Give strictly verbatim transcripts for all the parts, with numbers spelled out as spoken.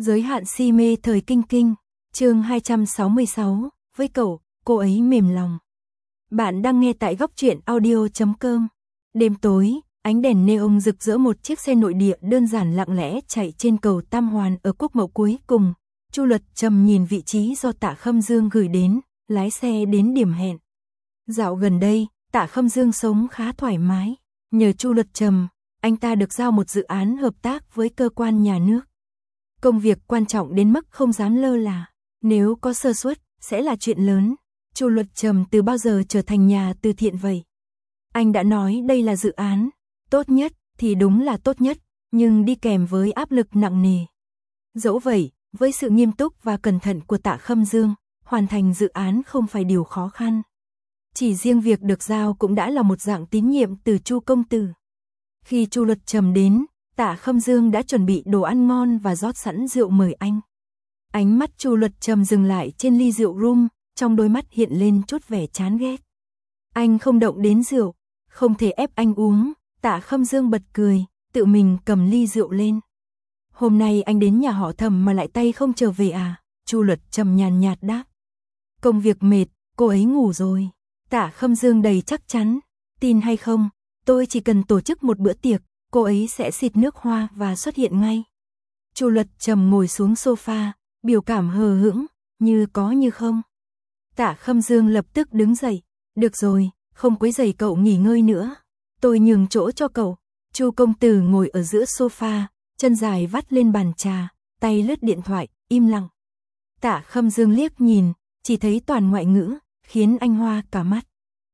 Giới hạn si mê thời kinh kinh, chương hai trăm sáu mươi sáu, với cậu, cô ấy mềm lòng. Bạn đang nghe tại góc truyện audio chấm com. Đêm tối, ánh đèn neon rực rỡ, một chiếc xe nội địa đơn giản lặng lẽ chạy trên cầu Tam Hoàn ở Quốc Mậu cuối cùng. Chu Luật Trầm nhìn vị trí do Tạ Khâm Dương gửi đến, lái xe đến điểm hẹn. Dạo gần đây, Tạ Khâm Dương sống khá thoải mái. Nhờ Chu Luật Trầm, anh ta được giao một dự án hợp tác với cơ quan nhà nước. Công việc quan trọng đến mức không dám lơ là. Nếu có sơ suất, sẽ là chuyện lớn. Chu Luật Trầm từ bao giờ trở thành nhà từ thiện vậy? Anh đã nói đây là dự án tốt nhất, thì đúng là tốt nhất, nhưng đi kèm với áp lực nặng nề. Dẫu vậy, với sự nghiêm túc và cẩn thận của Tạ Khâm Dương, hoàn thành dự án không phải điều khó khăn. Chỉ riêng việc được giao cũng đã là một dạng tín nhiệm từ Chu công tử. Khi Chu Luật Trầm đến, Tạ Khâm Dương đã chuẩn bị đồ ăn ngon và rót sẵn rượu mời anh. Ánh mắt Chu Luật Trầm dừng lại trên ly rượu rum, trong đôi mắt hiện lên chút vẻ chán ghét. Anh không động đến rượu, không thể ép anh uống. Tạ Khâm Dương bật cười, tự mình cầm ly rượu lên. Hôm nay anh đến nhà họ Thẩm mà lại tay không trở về à? Chu Luật Trầm nhàn nhạt đáp. Công việc mệt, cô ấy ngủ rồi. Tạ Khâm Dương đầy chắc chắn. Tin hay không, tôi chỉ cần tổ chức một bữa tiệc, cô ấy sẽ xịt nước hoa và xuất hiện ngay. Chu Luật Trầm ngồi xuống sofa, biểu cảm hờ hững, như có như không. Tạ Khâm Dương lập tức đứng dậy. Được rồi, không quấy rầy cậu nghỉ ngơi nữa. Tôi nhường chỗ cho cậu. Chu công tử ngồi ở giữa sofa, chân dài vắt lên bàn trà, tay lướt điện thoại, im lặng. Tạ Khâm Dương liếc nhìn, chỉ thấy toàn ngoại ngữ, khiến anh hoa cả mắt.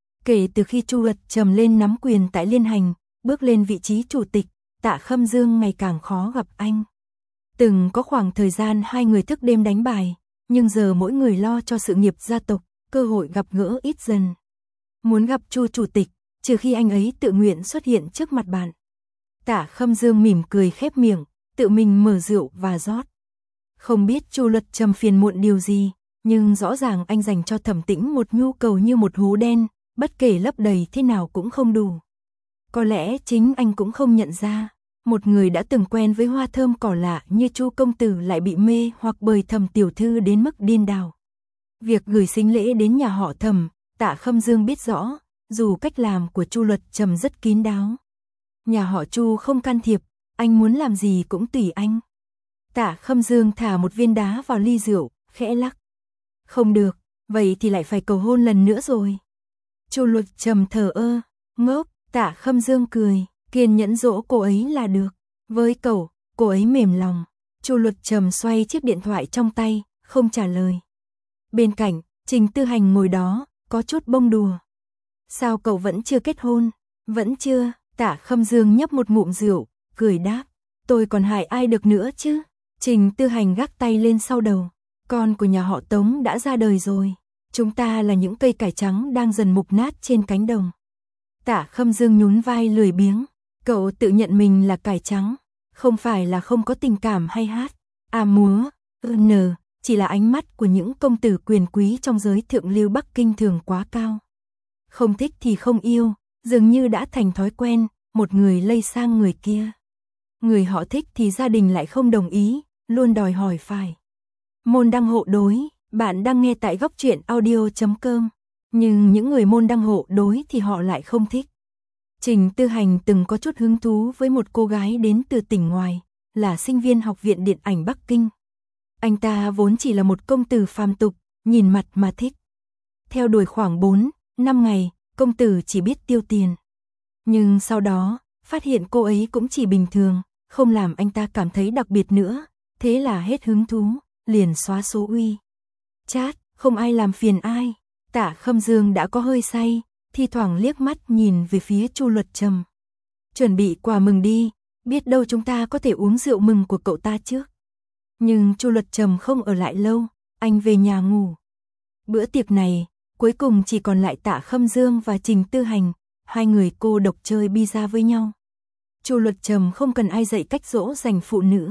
Kể từ khi Chu Luật Trầm lên nắm quyền tại Liên Hành, bước lên vị trí chủ tịch, Tạ Khâm Dương ngày càng khó gặp anh. Từng có khoảng thời gian hai người thức đêm đánh bài, nhưng giờ mỗi người lo cho sự nghiệp gia tộc, cơ hội gặp gỡ ít dần. Muốn gặp Chu chủ tịch, trừ khi anh ấy tự nguyện xuất hiện trước mặt bạn. Tạ Khâm Dương mỉm cười khép miệng, tự mình mở rượu và rót. Không biết Chu Luật Trầm phiền muộn điều gì, nhưng rõ ràng anh dành cho Thẩm Tĩnh một nhu cầu như một hố đen, bất kể lấp đầy thế nào cũng không đủ. Có lẽ chính anh cũng không nhận ra, một người đã từng quen với hoa thơm cỏ lạ như Chu công tử lại bị mê hoặc bởi Thẩm tiểu thư đến mức điên đảo. Việc gửi sính lễ đến nhà họ Thẩm, Tạ Khâm Dương biết rõ, dù cách làm của Chu Luật Trầm rất kín đáo. Nhà họ Chu không can thiệp, anh muốn làm gì cũng tùy anh. Tạ Khâm Dương thả một viên đá vào ly rượu, khẽ lắc. Không được, vậy thì lại phải cầu hôn lần nữa rồi. Chu Luật Trầm thờ ơ, ngốc. Tạ Khâm Dương cười, kiên nhẫn dỗ cô ấy là được. Với cậu, cô ấy mềm lòng. Chu Luật Trầm xoay chiếc điện thoại trong tay, không trả lời. Bên cạnh, Trình Tư Hành ngồi đó, có chút bông đùa. Sao cậu vẫn chưa kết hôn? Vẫn chưa. Tạ Khâm Dương nhấp một ngụm rượu, cười đáp. Tôi còn hại ai được nữa chứ? Trình Tư Hành gác tay lên sau đầu. Con của nhà họ Tống đã ra đời rồi. Chúng ta là những cây cải trắng đang dần mục nát trên cánh đồng. Tạ Khâm Dương nhún vai lười biếng. Cậu tự nhận mình là cải trắng, không phải là không có tình cảm hay hát, à múa, n, chỉ là ánh mắt của những công tử quyền quý trong giới thượng lưu Bắc Kinh thường quá cao. Không thích thì không yêu, dường như đã thành thói quen, một người lây sang người kia. Người họ thích thì gia đình lại không đồng ý, luôn đòi hỏi phải. Môn đăng hộ đối, bạn đang nghe tại góc truyện audio chấm com. Nhưng những người môn đăng hộ đối thì họ lại không thích. Trình Tư Hành từng có chút hứng thú với một cô gái đến từ tỉnh ngoài, là sinh viên học viện điện ảnh Bắc Kinh. Anh ta vốn chỉ là một công tử phàm tục, nhìn mặt mà thích. Theo đuổi khoảng bốn, năm ngày, công tử chỉ biết tiêu tiền. Nhưng sau đó, phát hiện cô ấy cũng chỉ bình thường, không làm anh ta cảm thấy đặc biệt nữa, thế là hết hứng thú, liền xóa số uy. Chát, không ai làm phiền ai. Tạ Khâm Dương đã có hơi say, thi thoảng liếc mắt nhìn về phía Chu Luật Trầm. Chuẩn bị quà mừng đi, biết đâu chúng ta có thể uống rượu mừng của cậu ta trước. Nhưng Chu Luật Trầm không ở lại lâu, anh về nhà ngủ. Bữa tiệc này, cuối cùng chỉ còn lại Tạ Khâm Dương và Trình Tư Hành, hai người cô độc chơi bi-ra với nhau. Chu Luật Trầm không cần ai dạy cách dỗ dành phụ nữ.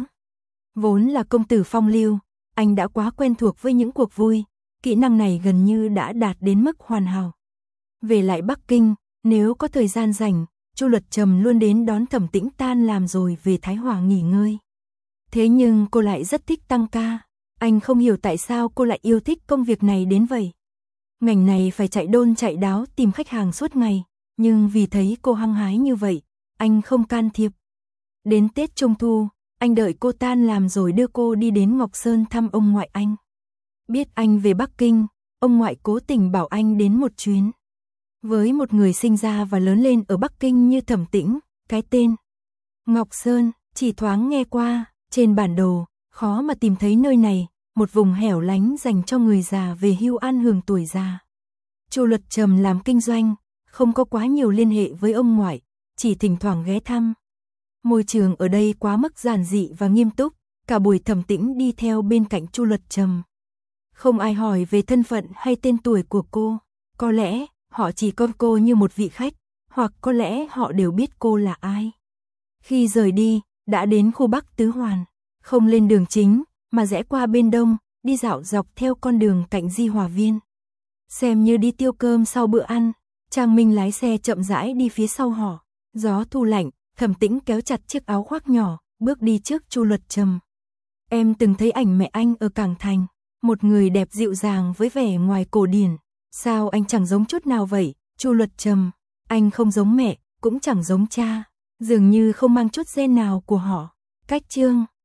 Vốn là công tử phong lưu, anh đã quá quen thuộc với những cuộc vui. Kỹ năng này gần như đã đạt đến mức hoàn hảo. Về lại Bắc Kinh, nếu có thời gian rảnh, Chu Luật Trầm luôn đến đón Thẩm Tĩnh tan làm rồi về Thái Hòa nghỉ ngơi. Thế nhưng cô lại rất thích tăng ca. Anh không hiểu tại sao cô lại yêu thích công việc này đến vậy. Ngành này phải chạy đôn chạy đáo tìm khách hàng suốt ngày, nhưng vì thấy cô hăng hái như vậy, anh không can thiệp. Đến Tết Trung Thu, anh đợi cô tan làm rồi đưa cô đi đến Ngọc Sơn thăm ông ngoại anh. Biết anh về Bắc Kinh, ông ngoại cố tình bảo anh đến một chuyến. Với một người sinh ra và lớn lên ở Bắc Kinh như Thẩm Tĩnh, cái tên Ngọc Sơn chỉ thoáng nghe qua, trên bản đồ, khó mà tìm thấy nơi này, một vùng hẻo lánh dành cho người già về hưu an hưởng tuổi già. Chu Luật Trầm làm kinh doanh, không có quá nhiều liên hệ với ông ngoại, chỉ thỉnh thoảng ghé thăm. Môi trường ở đây quá mức giản dị và nghiêm túc, cả buổi Thẩm Tĩnh đi theo bên cạnh Chu Luật Trầm. Không ai hỏi về thân phận hay tên tuổi của cô, có lẽ họ chỉ coi cô như một vị khách, hoặc có lẽ họ đều biết cô là ai. Khi rời đi, đã đến khu Bắc Tứ Hoàn, không lên đường chính, mà rẽ qua bên đông, đi dạo dọc theo con đường cạnh Di Hòa Viên. Xem như đi tiêu cơm sau bữa ăn, Trang Minh lái xe chậm rãi đi phía sau họ, gió thu lạnh, Thẩm Tĩnh kéo chặt chiếc áo khoác nhỏ, bước đi trước Chu Luật Trầm. Em từng thấy ảnh mẹ anh ở Cảng Thành, một người đẹp dịu dàng với vẻ ngoài cổ điển. Sao anh chẳng giống chút nào vậy, Chu Luật Trầm? Anh không giống mẹ, cũng chẳng giống cha, dường như không mang chút gen nào của họ. Cách chương